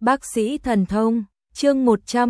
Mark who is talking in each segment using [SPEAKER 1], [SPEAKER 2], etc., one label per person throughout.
[SPEAKER 1] Bác sĩ thần thông, chương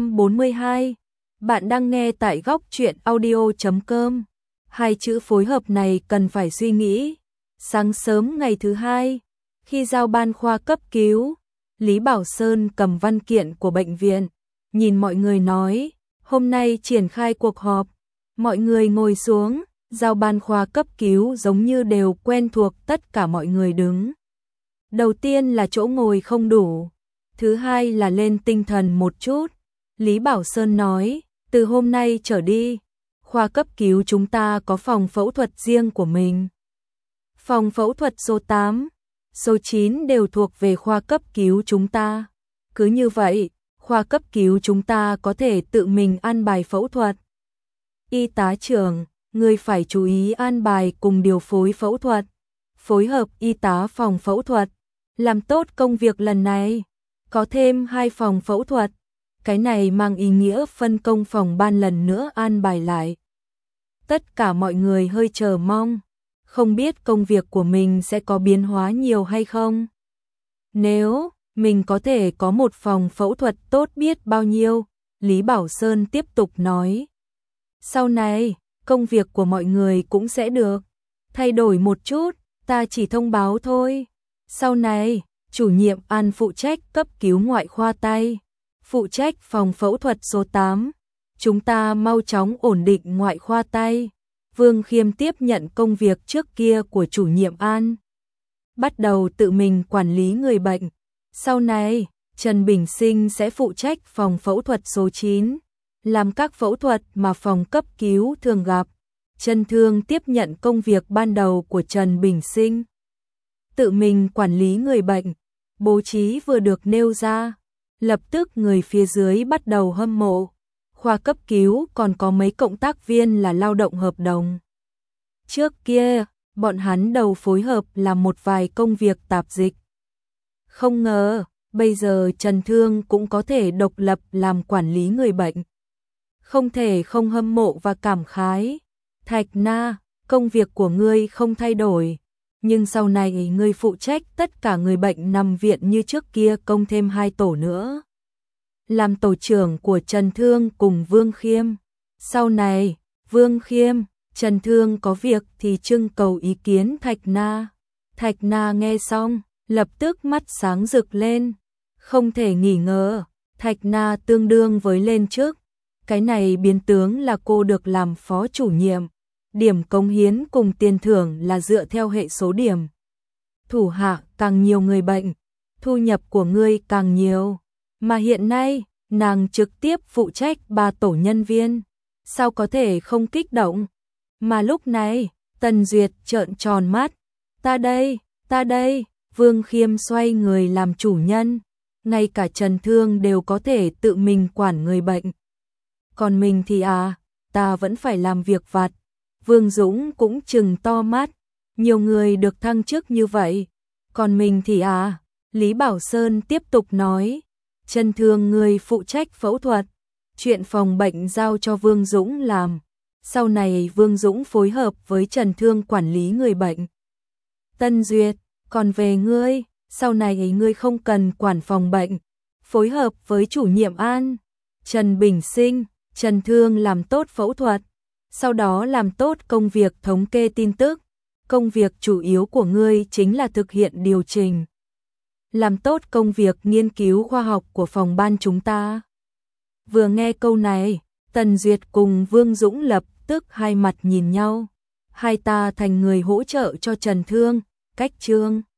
[SPEAKER 1] 142. Bạn đang nghe tại góc truyện audio.com. Hai chữ phối hợp này cần phải suy nghĩ. Sáng sớm ngày thứ hai, khi giao ban khoa cấp cứu, Lý Bảo Sơn cầm văn kiện của bệnh viện, nhìn mọi người nói, hôm nay triển khai cuộc họp. Mọi người ngồi xuống, giao ban khoa cấp cứu giống như đều quen thuộc, tất cả mọi người đứng. Đầu tiên là chỗ ngồi không đủ. Thứ hai là lên tinh thần một chút. Lý Bảo Sơn nói, từ hôm nay trở đi, khoa cấp cứu chúng ta có phòng phẫu thuật riêng của mình. Phòng phẫu thuật số 8, số 9 đều thuộc về khoa cấp cứu chúng ta. Cứ như vậy, khoa cấp cứu chúng ta có thể tự mình an bài phẫu thuật. Y tá trưởng, người phải chú ý an bài cùng điều phối phẫu thuật, phối hợp y tá phòng phẫu thuật, làm tốt công việc lần này. Có thêm 2 phòng phẫu thuật, cái này mang ý nghĩa phân công phòng ban lần nữa an bài lại. Tất cả mọi người hơi chờ mong, không biết công việc của mình sẽ có biến hóa nhiều hay không. Nếu mình có thể có một phòng phẫu thuật tốt biết bao nhiêu, Lý Bảo Sơn tiếp tục nói. Sau này, công việc của mọi người cũng sẽ được thay đổi một chút, ta chỉ thông báo thôi. Sau này, chủ nhiệm An phụ trách cấp cứu ngoại khoa tay, phụ trách phòng phẫu thuật số 8. Chúng ta mau chóng ổn định ngoại khoa tay. Vương Khiêm tiếp nhận công việc trước kia của chủ nhiệm An, bắt đầu tự mình quản lý người bệnh. Sau này, Trần Bình Sinh sẽ phụ trách phòng phẫu thuật số 9, làm các phẫu thuật mà phòng cấp cứu thường gặp. Trần Thương tiếp nhận công việc ban đầu của Trần Bình Sinh, tự mình quản lý người bệnh. Bố trí vừa được nêu ra, lập tức người phía dưới bắt đầu hâm mộ. Khoa cấp cứu còn có mấy cộng tác viên là lao động hợp đồng. Trước kia, bọn hắn đầu phối hợp làm một vài công việc tạp dịch. Không ngờ, bây giờ Trần Thương cũng có thể độc lập làm quản lý người bệnh. Không thể không hâm mộ và cảm khái. Thạch Na, công việc của ngươi không thay đổi, nhưng sau này ngươi phụ trách tất cả người bệnh nằm viện như trước kia, công thêm 2 tổ nữa. Làm tổ trưởng của Trần Thương cùng Vương Khiêm. Sau này, Vương Khiêm, Trần Thương có việc thì trưng cầu ý kiến Thạch Na. Thạch Na nghe xong, lập tức mắt sáng rực lên. Không thể nghi ngờ, Thạch Na tương đương với lên chức. Cái này biến tướng là cô được làm phó chủ nhiệm. Điểm cống hiến cùng tiền thưởng là dựa theo hệ số điểm. Thủ hạ càng nhiều người bệnh, thu nhập của ngươi càng nhiều. Mà hiện nay, nàng trực tiếp phụ trách 3 tổ nhân viên. Sao có thể không kích động? Mà lúc này, Tần Duyệt trợn tròn mắt. Ta đây, Vương Khiêm xoay người làm chủ nhân. Ngay cả Trần Thương đều có thể tự mình quản người bệnh. Còn mình thì ta vẫn phải làm việc vặt. Vương Dũng cũng trừng to mắt, nhiều người được thăng chức như vậy, còn mình thì Lý Bảo Sơn tiếp tục nói, Trần Thương người phụ trách phẫu thuật, chuyện phòng bệnh giao cho Vương Dũng làm, sau này Vương Dũng phối hợp với Trần Thương quản lý người bệnh. Tân Duyệt, còn về ngươi, sau này ngươi không cần quản phòng bệnh, phối hợp với chủ nhiệm An, Trần Bình Sinh, Trần Thương làm tốt phẫu thuật. Sau đó làm tốt công việc thống kê tin tức. Công việc chủ yếu của ngươi chính là thực hiện điều chỉnh. Làm tốt công việc nghiên cứu khoa học của phòng ban chúng ta. Vừa nghe câu này, Tần Duyệt cùng Vương Dũng lập tức hai mặt nhìn nhau. Hai ta thành người hỗ trợ cho Trần Thương, cách trương.